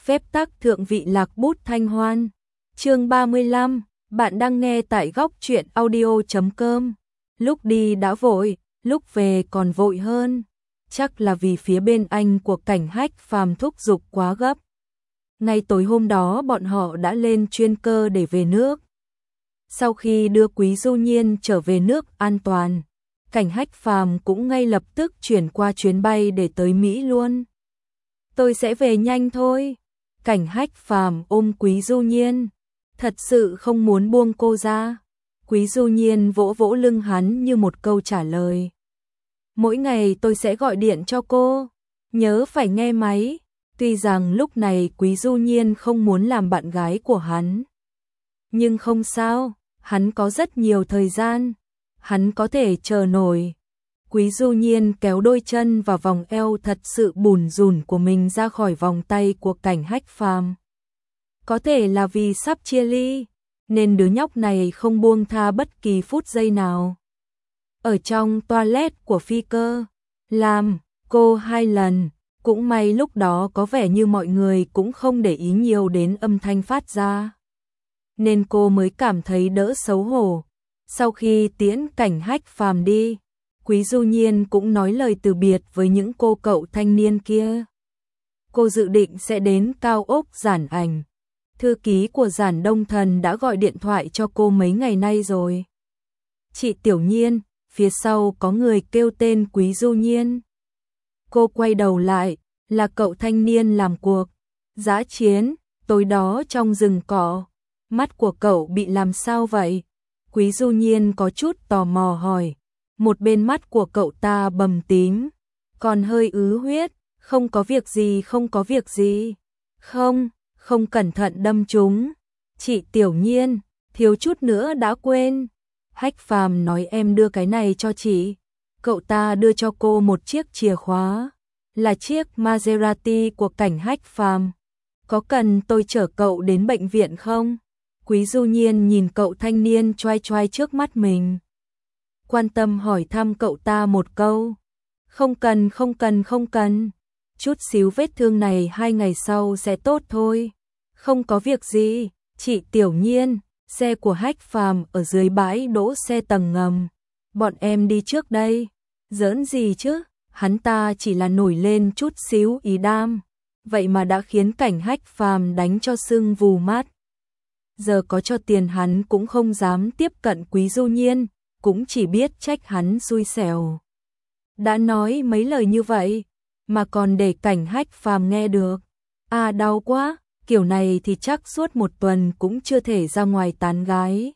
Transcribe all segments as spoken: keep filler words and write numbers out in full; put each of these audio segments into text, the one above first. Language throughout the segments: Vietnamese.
phép tắc thượng vị lạc bút thanh hoan. Chương ba mươi lăm, bạn đang nghe tại góc truyện audio chấm com. Lúc đi đã vội, lúc về còn vội hơn. Chắc là vì phía bên anh của Cảnh Hách Phàm thúc giục quá gấp. Ngay tối hôm đó bọn họ đã lên chuyên cơ để về nước. Sau khi đưa Quý Du Nhiên trở về nước an toàn, Cảnh Hách Phàm cũng ngay lập tức chuyển qua chuyến bay để tới Mỹ luôn. Tôi sẽ về nhanh thôi. Cảnh Hách Phàm ôm Quý Du Nhiên, thật sự không muốn buông cô ra. Quý Du Nhiên vỗ vỗ lưng hắn như một câu trả lời. Mỗi ngày tôi sẽ gọi điện cho cô, nhớ phải nghe máy. Tuy rằng lúc này Quý Du Nhiên không muốn làm bạn gái của hắn, nhưng không sao, hắn có rất nhiều thời gian, hắn có thể chờ nổi. Quý Du Nhiên kéo đôi chân và vòng eo thật sự bùn rùn của mình ra khỏi vòng tay của Cảnh Hách Phàm. Có thể là vì sắp chia ly, nên đứa nhóc này không buông tha bất kỳ phút giây nào. Ở trong toilet của phi cơ, làm cô hai lần, cũng may lúc đó có vẻ như mọi người cũng không để ý nhiều đến âm thanh phát ra, nên cô mới cảm thấy đỡ xấu hổ. Sau khi tiễn Cảnh Hách Phàm đi, Quý Du Nhiên cũng nói lời từ biệt với những cô cậu thanh niên kia. Cô dự định sẽ đến cao ốc Giản Ảnh. Thư ký của Giản Đông Thần đã gọi điện thoại cho cô mấy ngày nay rồi. Chị Tiểu Nhiên, phía sau có người kêu tên Quý Du Nhiên. Cô quay đầu lại, là cậu thanh niên làm cuộc dã chiến tối đó trong rừng cỏ. Mắt của cậu bị làm sao vậy? Quý Du Nhiên có chút tò mò hỏi. Một bên mắt của cậu ta bầm tím, còn hơi ứ huyết. Không có việc gì, không có việc gì. Không, không cẩn thận đâm trúng. Chị Tiểu Nhiên, thiếu chút nữa đã quên. Hách Phàm nói em đưa cái này cho chị. Cậu ta đưa cho cô một chiếc chìa khóa, là chiếc Maserati của Cảnh Hách Phàm. Có cần tôi chở cậu đến bệnh viện không? Quý Du Nhiên nhìn cậu thanh niên choai choai trước mắt mình, quan tâm hỏi thăm cậu ta một câu. Không cần, không cần, không cần. Chút xíu vết thương này hai ngày sau sẽ tốt thôi. Không có việc gì, chị Tiểu Nhiên. Xe của Hách Phàm ở dưới bãi đỗ xe tầng ngầm. Bọn em đi trước đây. Giỡn gì chứ, hắn ta chỉ là nổi lên chút xíu ý đam, vậy mà đã khiến Cảnh Hách Phàm đánh cho sưng vù mắt. Giờ có cho tiền hắn cũng không dám tiếp cận Quý Du Nhiên, cũng chỉ biết trách hắn xui xẻo. Đã nói mấy lời như vậy, mà còn để Cảnh Hách Phàm nghe được. À đau quá, kiểu này thì chắc suốt một tuần cũng chưa thể ra ngoài tán gái.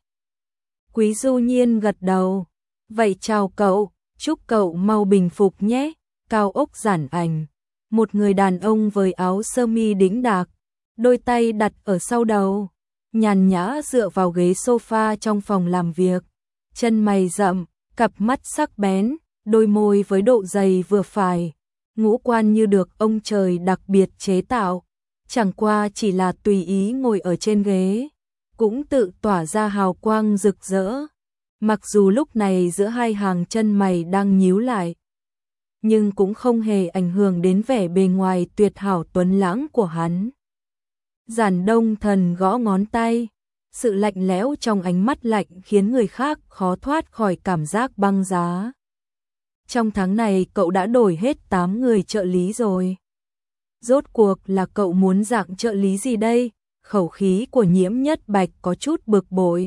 Quý Du Nhiên gật đầu. Vậy chào cậu, chúc cậu mau bình phục nhé. Cao ốc Giản Ảnh. Một người đàn ông với áo sơ mi đĩnh đạc, đôi tay đặt ở sau đầu, nhàn nhã dựa vào ghế sofa trong phòng làm việc. Chân mày rậm, cặp mắt sắc bén, đôi môi với độ dày vừa phải. Ngũ quan như được ông trời đặc biệt chế tạo. Chẳng qua chỉ là tùy ý ngồi ở trên ghế, cũng tự tỏa ra hào quang rực rỡ. Mặc dù lúc này giữa hai hàng chân mày đang nhíu lại, nhưng cũng không hề ảnh hưởng đến vẻ bề ngoài tuyệt hảo tuấn lãng của hắn. Giản Đông Thần gõ ngón tay, sự lạnh lẽo trong ánh mắt lạnh khiến người khác khó thoát khỏi cảm giác băng giá. Trong tháng này cậu đã đổi hết tám người trợ lý rồi. Rốt cuộc là cậu muốn dạng trợ lý gì đây? Khẩu khí của Nhiễm Nhất Bạch có chút bực bội.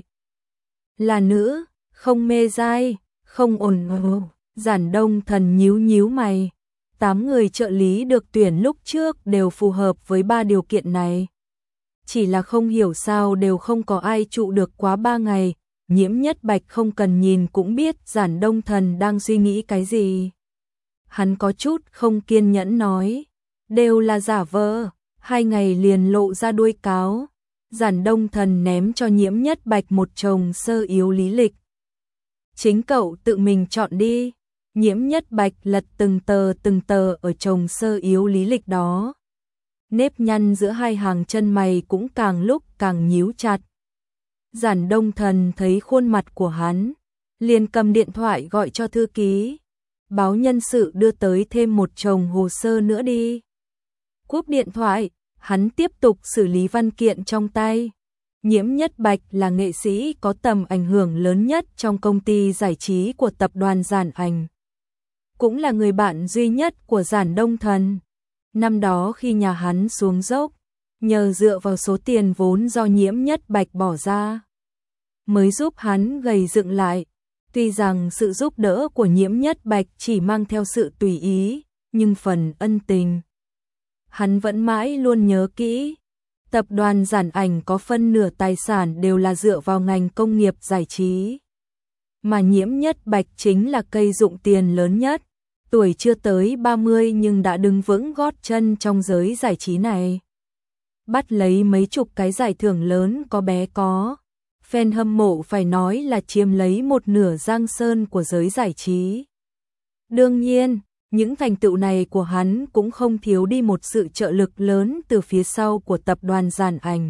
Là nữ, không mê dai, không ổn ổn. Giản Đông Thần nhíu nhíu mày. Tám người trợ lý được tuyển lúc trước đều phù hợp với ba điều kiện này. Chỉ là không hiểu sao đều không có ai trụ được quá ba ngày. Nhiễm Nhất Bạch không cần nhìn cũng biết Giản Đông Thần đang suy nghĩ cái gì. Hắn có chút không kiên nhẫn nói. Đều là giả vờ, hai ngày liền lộ ra đuôi cáo. Giản Đông Thần ném cho Nhiễm Nhất Bạch một chồng sơ yếu lý lịch. Chính cậu tự mình chọn đi. Nhiễm Nhất Bạch lật từng tờ từng tờ ở chồng sơ yếu lý lịch đó. Nếp nhăn giữa hai hàng chân mày cũng càng lúc càng nhíu chặt. Giản Đông Thần thấy khuôn mặt của hắn, liền cầm điện thoại gọi cho thư ký. Báo nhân sự đưa tới thêm một chồng hồ sơ nữa đi. Cúp điện thoại, Hắn tiếp tục xử lý văn kiện trong tay. Nhiễm Nhất Bạch là nghệ sĩ có tầm ảnh hưởng lớn nhất trong công ty giải trí của tập đoàn Giản Ảnh. Cũng là người bạn duy nhất của Giản Đông Thần. Năm đó khi nhà hắn xuống dốc, nhờ dựa vào số tiền vốn do Nhiễm Nhất Bạch bỏ ra, mới giúp hắn gầy dựng lại. Tuy rằng sự giúp đỡ của Nhiễm Nhất Bạch chỉ mang theo sự tùy ý, nhưng phần ân tình hắn vẫn mãi luôn nhớ kỹ. Tập đoàn Giản Ảnh có phân nửa tài sản đều là dựa vào ngành công nghiệp giải trí. Mà Nhiễm Nhất Bạch chính là cây dụng tiền lớn nhất. Tuổi chưa tới ba mươi nhưng đã đứng vững gót chân trong giới giải trí này. Bắt lấy mấy chục cái giải thưởng lớn có bé có. Fan hâm mộ phải nói là chiếm lấy một nửa giang sơn của giới giải trí. Đương nhiên, những thành tựu này của hắn cũng không thiếu đi một sự trợ lực lớn từ phía sau của tập đoàn Giản Ảnh.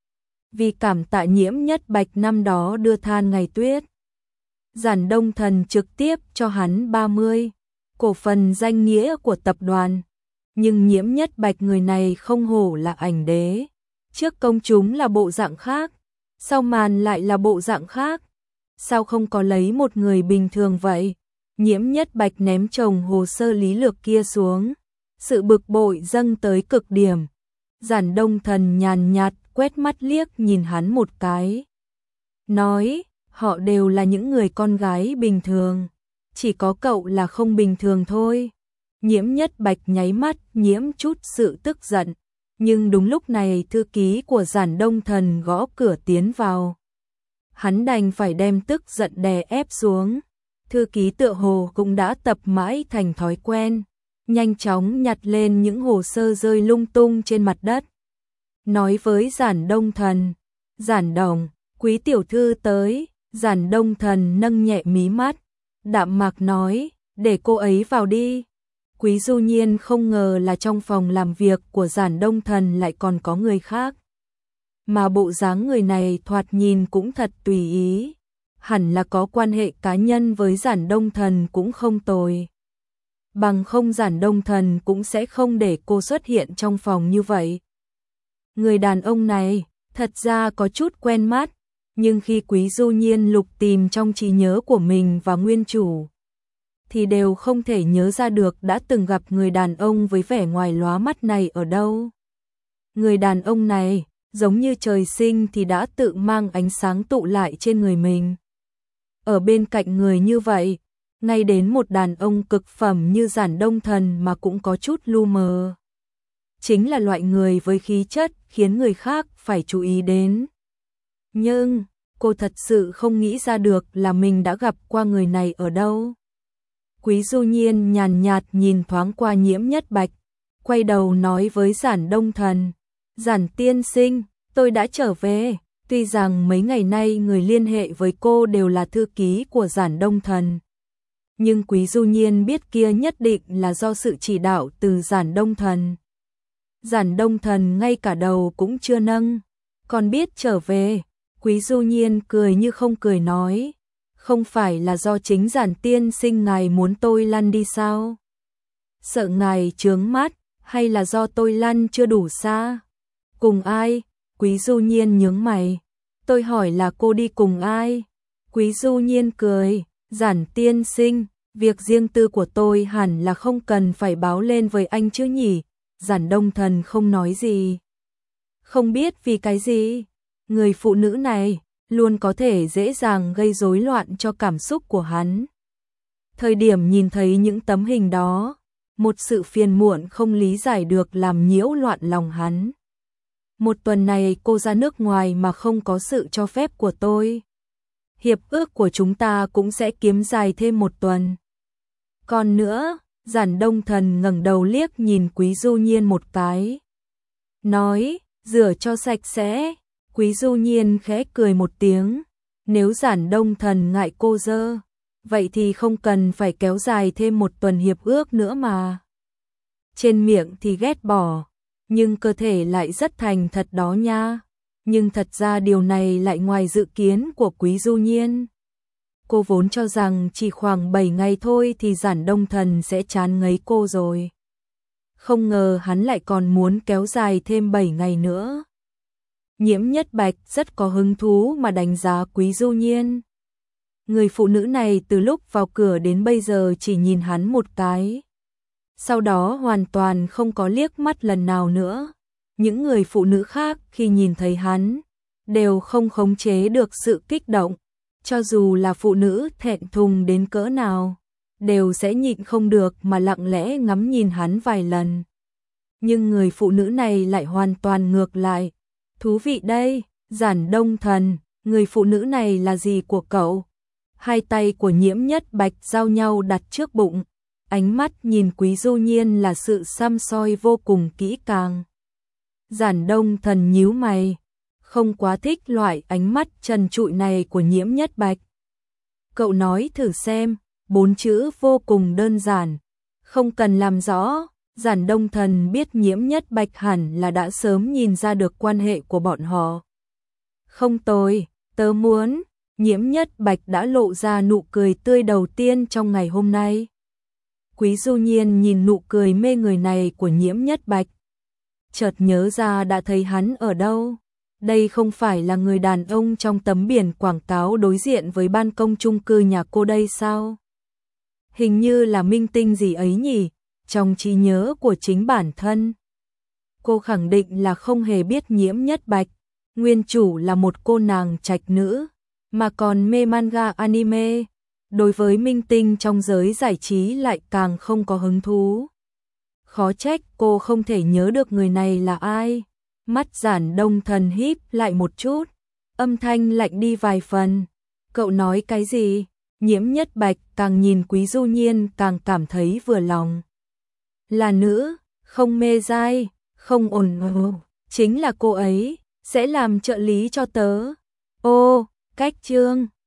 Vì cảm tạ Nhiễm Nhất Bạch năm đó đưa than ngày tuyết, Giản Đông Thần trực tiếp cho hắn ba mươi cổ phần danh nghĩa của tập đoàn. Nhưng Nhiễm Nhất Bạch người này không hổ là ảnh đế. Trước công chúng là bộ dạng khác, sau màn lại là bộ dạng khác. Sao không có lấy một người bình thường vậy? Nhiễm Nhất Bạch ném chồng hồ sơ lý lược kia xuống. Sự bực bội dâng tới cực điểm. Giản Đông Thần nhàn nhạt quét mắt liếc nhìn hắn một cái. Nói, họ đều là những người con gái bình thường. Chỉ có cậu là không bình thường thôi. Nhiễm Nhất Bạch nháy mắt nhiễm chút sự tức giận. Nhưng đúng lúc này thư ký của Giản Đông Thần gõ cửa tiến vào. Hắn đành phải đem tức giận đè ép xuống. Thư ký tựa hồ cũng đã tập mãi thành thói quen. Nhanh chóng nhặt lên những hồ sơ rơi lung tung trên mặt đất. Nói với Giản Đông Thần. Giản Đồng, quý tiểu thư tới. Giản Đông Thần nâng nhẹ mí mắt. Đạm mạc nói, để cô ấy vào đi. Quý Du Nhiên không ngờ là trong phòng làm việc của Giản Đông Thần lại còn có người khác. Mà bộ dáng người này thoạt nhìn cũng thật tùy ý. Hẳn là có quan hệ cá nhân với Giản Đông Thần cũng không tồi. Bằng không Giản Đông Thần cũng sẽ không để cô xuất hiện trong phòng như vậy. Người đàn ông này thật ra có chút quen mắt. Nhưng khi Quý Du Nhiên lục tìm trong trí nhớ của mình và nguyên chủ, thì đều không thể nhớ ra được đã từng gặp người đàn ông với vẻ ngoài lóa mắt này ở đâu. Người đàn ông này, giống như trời sinh thì đã tự mang ánh sáng tụ lại trên người mình. Ở bên cạnh người như vậy, ngay đến một đàn ông cực phẩm như Giản Đông Thần mà cũng có chút lu mờ. Chính là loại người với khí chất khiến người khác phải chú ý đến. Nhưng, cô thật sự không nghĩ ra được là mình đã gặp qua người này ở đâu. Quý Du Nhiên nhàn nhạt nhìn thoáng qua Nhiễm Nhất Bạch, quay đầu nói với Giản Đông Thần. Giản tiên sinh, tôi đã trở về. Tuy rằng mấy ngày nay người liên hệ với cô đều là thư ký của Giản Đông Thần. Nhưng Quý Du Nhiên biết kia nhất định là do sự chỉ đạo từ Giản Đông Thần. Giản Đông Thần ngay cả đầu cũng chưa nâng, còn biết trở về. Quý Du Nhiên cười như không cười nói, không phải là do chính Giản tiên sinh ngài muốn tôi lăn đi sao? Sợ ngài chướng mắt, hay là do tôi lăn chưa đủ xa? Cùng ai? Quý Du Nhiên nhướng mày. Tôi hỏi là cô đi cùng ai? Quý Du Nhiên cười, Giản tiên sinh, việc riêng tư của tôi hẳn là không cần phải báo lên với anh chứ nhỉ? Giản Đông Thần không nói gì. Không biết vì cái gì? Người phụ nữ này luôn có thể dễ dàng gây rối loạn cho cảm xúc của hắn. Thời điểm nhìn thấy những tấm hình đó, một sự phiền muộn không lý giải được làm nhiễu loạn lòng hắn. Một tuần này cô ra nước ngoài mà không có sự cho phép của tôi. Hiệp ước của chúng ta cũng sẽ kiếm dài thêm một tuần. Còn nữa, Giản Đông Thần ngẩng đầu liếc nhìn Quý Du Nhiên một cái. Nói, rửa cho sạch sẽ. Quý Du Nhiên khẽ cười một tiếng. Nếu Giản Đông Thần ngại cô dơ, vậy thì không cần phải kéo dài thêm một tuần hiệp ước nữa mà. Trên miệng thì ghét bỏ, nhưng cơ thể lại rất thành thật đó nha. Nhưng thật ra điều này lại ngoài dự kiến của Quý Du Nhiên. Cô vốn cho rằng chỉ khoảng bảy ngày thôi thì Giản Đông Thần sẽ chán ngấy cô rồi. không ngờ hắn lại còn muốn kéo dài thêm bảy ngày nữa. Nhiễm Nhất Bạch rất có hứng thú mà đánh giá Quý Du Nhiên. Người phụ nữ này từ lúc vào cửa đến bây giờ chỉ nhìn hắn một cái. Sau đó hoàn toàn không có liếc mắt lần nào nữa. Những người phụ nữ khác khi nhìn thấy hắn, đều không khống chế được sự kích động. Cho dù là phụ nữ thẹn thùng đến cỡ nào, đều sẽ nhịn không được mà lặng lẽ ngắm nhìn hắn vài lần. Nhưng người phụ nữ này lại hoàn toàn ngược lại. Thú vị đây, Giản Đông Thần, người phụ nữ này là gì của cậu? Hai tay của Nhiễm Nhất Bạch giao nhau đặt trước bụng, ánh mắt nhìn Quý Du Nhiên là sự săm soi vô cùng kỹ càng. Giản Đông Thần nhíu mày, không quá thích loại ánh mắt trần trụi này của Nhiễm Nhất Bạch. Cậu nói thử xem, bốn chữ vô cùng đơn giản, không cần làm rõ. Giản Đông Thần biết Nhiễm Nhất Bạch hẳn là đã sớm nhìn ra được quan hệ của bọn họ. Không tồi, tớ muốn. Nhiễm Nhất Bạch đã lộ ra nụ cười tươi đầu tiên trong ngày hôm nay. Quý Du Nhiên nhìn nụ cười mê người này của Nhiễm Nhất Bạch, chợt nhớ ra đã thấy hắn ở đâu. Đây không phải là người đàn ông trong tấm biển quảng cáo đối diện với ban công chung cư nhà cô đây sao? Hình như là minh tinh gì ấy nhỉ, trong trí nhớ của chính bản thân. Cô khẳng định là không hề biết Nhiễm Nhất Bạch, nguyên chủ là một cô nàng trạch nữ, mà còn mê manga anime, đối với minh tinh trong giới giải trí lại càng không có hứng thú. Khó trách cô không thể nhớ được người này là ai. Mắt Giản Đông Thần híp lại một chút, âm thanh lạnh đi vài phần. Cậu nói cái gì? Nhiễm Nhất Bạch càng nhìn Quý Du Nhiên càng cảm thấy vừa lòng. Là nữ, không mê dai, không ồn ào, chính là cô ấy, sẽ làm trợ lý cho tớ. Ô, cách chương